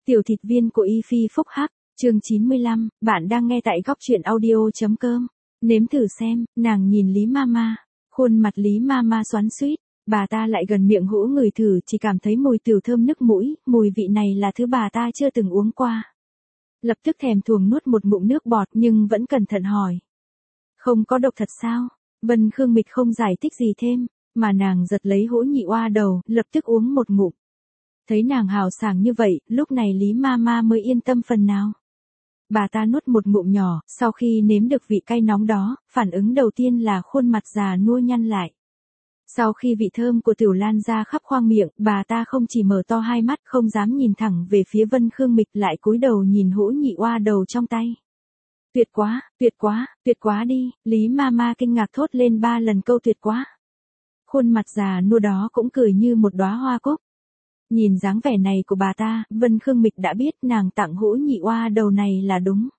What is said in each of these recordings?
Tiểu thịt viên của Y Phi phúc hắc, chương 95, bạn đang nghe tại góc truyện audio.com. Nếm thử xem, nàng nhìn Lý Mama. Khuôn mặt Lý Mama xoắn xuýt, bà ta lại gần miệng hũ ngửi thử chỉ cảm thấy mùi tiểu thơm nức mũi, mùi vị này là thứ bà ta chưa từng uống qua. Lập tức thèm thuồng nuốt một ngụm nước bọt nhưng vẫn cẩn thận hỏi. Không có độc thật sao? Vân Khương Mịch không giải thích gì thêm, mà nàng giật lấy hũ nhị oa đầu, lập tức uống một ngụm. Thấy nàng hào sảng như vậy, lúc này Lý Mama mới yên tâm phần nào. Bà ta nuốt một ngụm nhỏ, sau khi nếm được vị cay nóng đó, phản ứng đầu tiên là khuôn mặt già nua nhăn lại. Sau khi vị thơm của tiểu lan ra khắp khoang miệng, bà ta không chỉ mở to hai mắt không dám nhìn thẳng về phía Vân Khương Mịch lại cúi đầu nhìn hũ nhị oa đầu trong tay. Tuyệt quá, tuyệt quá, tuyệt quá đi, Lý Mama kinh ngạc thốt lên 3 lần câu tuyệt quá. Khuôn mặt già nua đó cũng cười như một đóa hoa cúc. Nhìn dáng vẻ này của bà ta, Vân Khương Mịch đã biết nàng tặng hũ nhị oa đầu này là đúng.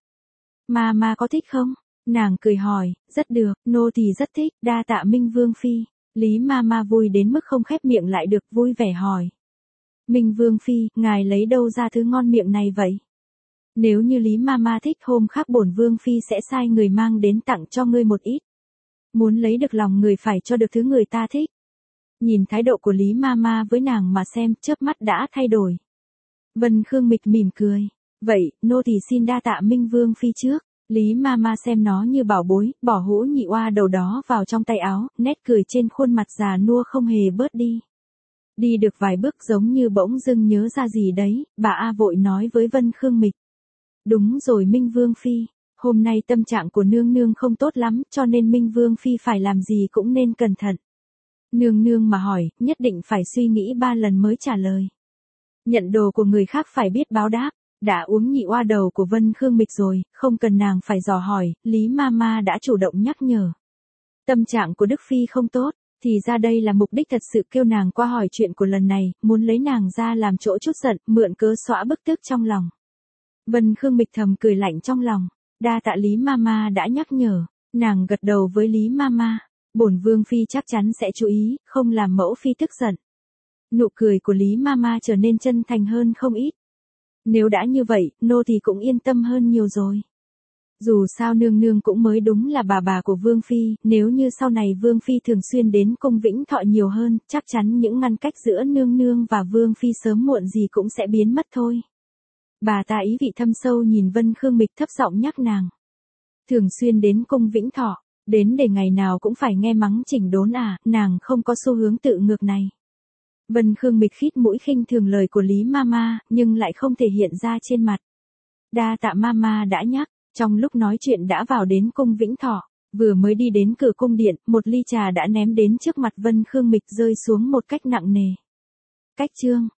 Mama có thích không? Nàng cười hỏi, rất được, nô thì rất thích, đa tạ Minh Vương Phi. Lý Mama vui đến mức không khép miệng lại được, vui vẻ hỏi. Minh Vương Phi, ngài lấy đâu ra thứ ngon miệng này vậy? Nếu như Lý Mama thích hôm khác bổn Vương Phi sẽ sai người mang đến tặng cho ngươi một ít. Muốn lấy được lòng người phải cho được thứ người ta thích. Nhìn thái độ của Lý Mama với nàng mà xem, chớp mắt đã thay đổi. Vân Khương Mịch mỉm cười. Vậy, nô thì xin đa tạ Minh Vương Phi trước. Lý Mama xem nó như bảo bối, bỏ hũ nhị oa đầu đó vào trong tay áo, nét cười trên khuôn mặt già nua không hề bớt đi. Đi được vài bước giống như bỗng dưng nhớ ra gì đấy, bà A vội nói với Vân Khương Mịch. Đúng rồi Minh Vương Phi, hôm nay tâm trạng của nương nương không tốt lắm, cho nên Minh Vương Phi phải làm gì cũng nên cẩn thận. Nương nương mà hỏi, nhất định phải suy nghĩ 3 lần mới trả lời. Nhận đồ của người khác phải biết báo đáp, đã uống nhị oa đầu của Vân Khương Mịch rồi, không cần nàng phải dò hỏi, Lý Mama đã chủ động nhắc nhở. Tâm trạng của Đức Phi không tốt, thì ra đây là mục đích thật sự kêu nàng qua hỏi chuyện của lần này, muốn lấy nàng ra làm chỗ chút giận, mượn cớ xóa bức tức trong lòng. Vân Khương Mịch thầm cười lạnh trong lòng, đa tạ Lý Mama đã nhắc nhở, nàng gật đầu với Lý Mama. Bổn Vương Phi chắc chắn sẽ chú ý, không làm mẫu Phi tức giận. Nụ cười của Lý Mama trở nên chân thành hơn không ít. Nếu đã như vậy, nô thì cũng yên tâm hơn nhiều rồi. Dù sao nương nương cũng mới đúng là bà của Vương Phi, nếu như sau này Vương Phi thường xuyên đến cung Vĩnh Thọ nhiều hơn, chắc chắn những ngăn cách giữa nương nương và Vương Phi sớm muộn gì cũng sẽ biến mất thôi. Bà ta ý vị thâm sâu nhìn Vân Khương Mịch thấp giọng nhắc nàng. Thường xuyên đến cung Vĩnh Thọ. Đến để ngày nào cũng phải nghe mắng chỉnh đốn à, nàng không có xu hướng tự ngược này. Vân Khương Mịch khít mũi khinh thường lời của Lý Mama, nhưng lại không thể hiện ra trên mặt. Đa tạ Mama đã nhắc, trong lúc nói chuyện đã vào đến cung Vĩnh Thọ, vừa mới đi đến cửa cung điện, một ly trà đã ném đến trước mặt Vân Khương Mịch rơi xuống một cách nặng nề. Cách chương,